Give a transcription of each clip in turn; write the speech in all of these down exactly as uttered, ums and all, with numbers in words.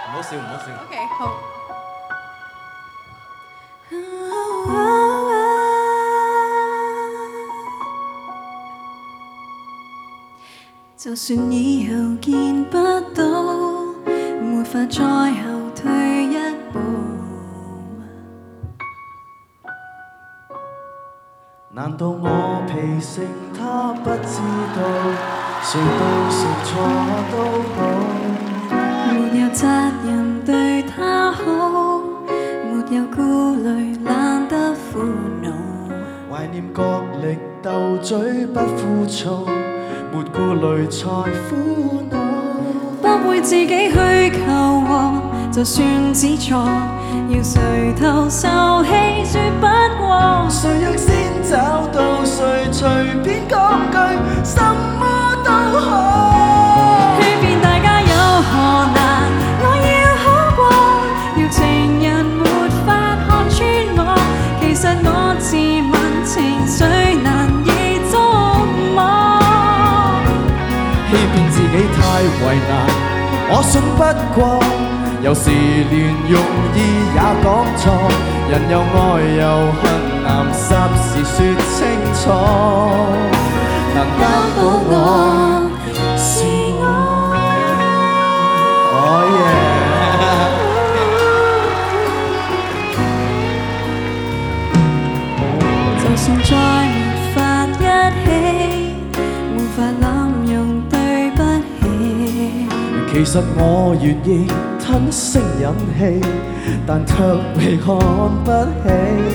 唔好笑，唔好笑。 OK， 好。 就算以後見不到，沒法再後退一步。 難道我脾性他不知道，誰對誰錯都好， 沒有責任對他好，沒有顧慮懶得苦惱， 懷念角力鬥嘴不枯燥，沒顧慮才苦惱， 不會自己去求和，就算只錯，要垂頭受氣説不過。 誰若先找到誰，隨便講句什麼都好。 欺騙大家有何難？我要好過，要情人沒法看穿我，其實我自問情緒難以捉摸。 欺騙自己太為難，我信不過，有時連容易也講錯。人又愛又恨，難霎時說清楚，難擔保我是我。Oh yeah！ 就算再沒法一起，沒法濫用對不起。 其實我願意吞聲忍氣，但卻被看不起。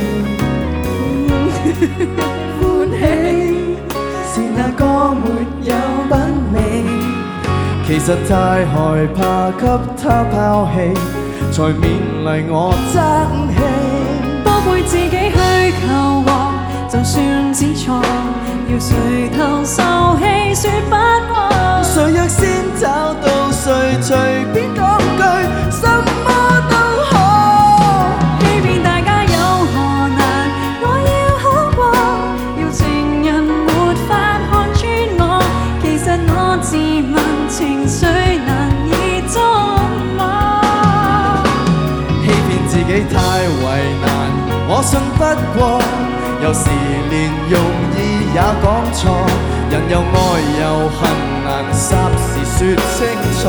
歡喜是那個沒有品味，其實太害怕給他拋棄，才勉勵我爭氣。 不會自己去求和，就算只錯，要垂頭受氣説不過。 誰若先找到誰，隨便講句什麼都好。 欺騙大家有何難？我要好過，要情人沒法看穿我，其實我自問情緒難以捉摸。 欺騙自己太為難，我信不過，有時連容易也講錯。人又愛又恨，難霎時說清楚，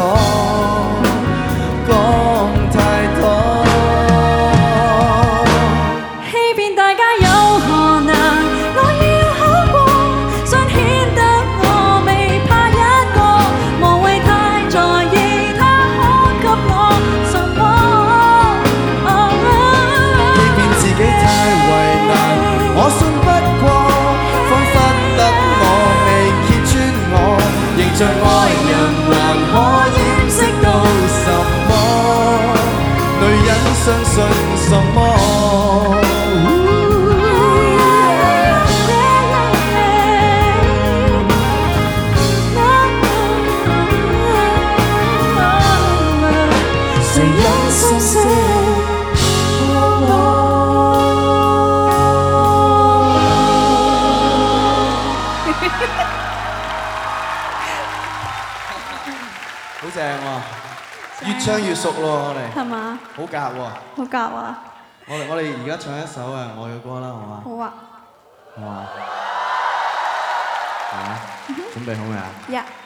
講太多。 欺騙大家有何難？我要好過，想顯得我未怕一個，無謂太在意他可給我什麼。 欺騙自己太為難，我信不過，彷彿得我未揭穿我，仍像愛人還可掩飾到什麼？女人相信什麼？誰有心聲？好正喎，越唱越熟咯，我哋係嘛？ 好夾喎。 好夾啊！ 我哋我哋而家唱一首誒愛嘅歌啦，好嘛？ 好啊。 好嘛？係嘛？準備好未啊？ 呀！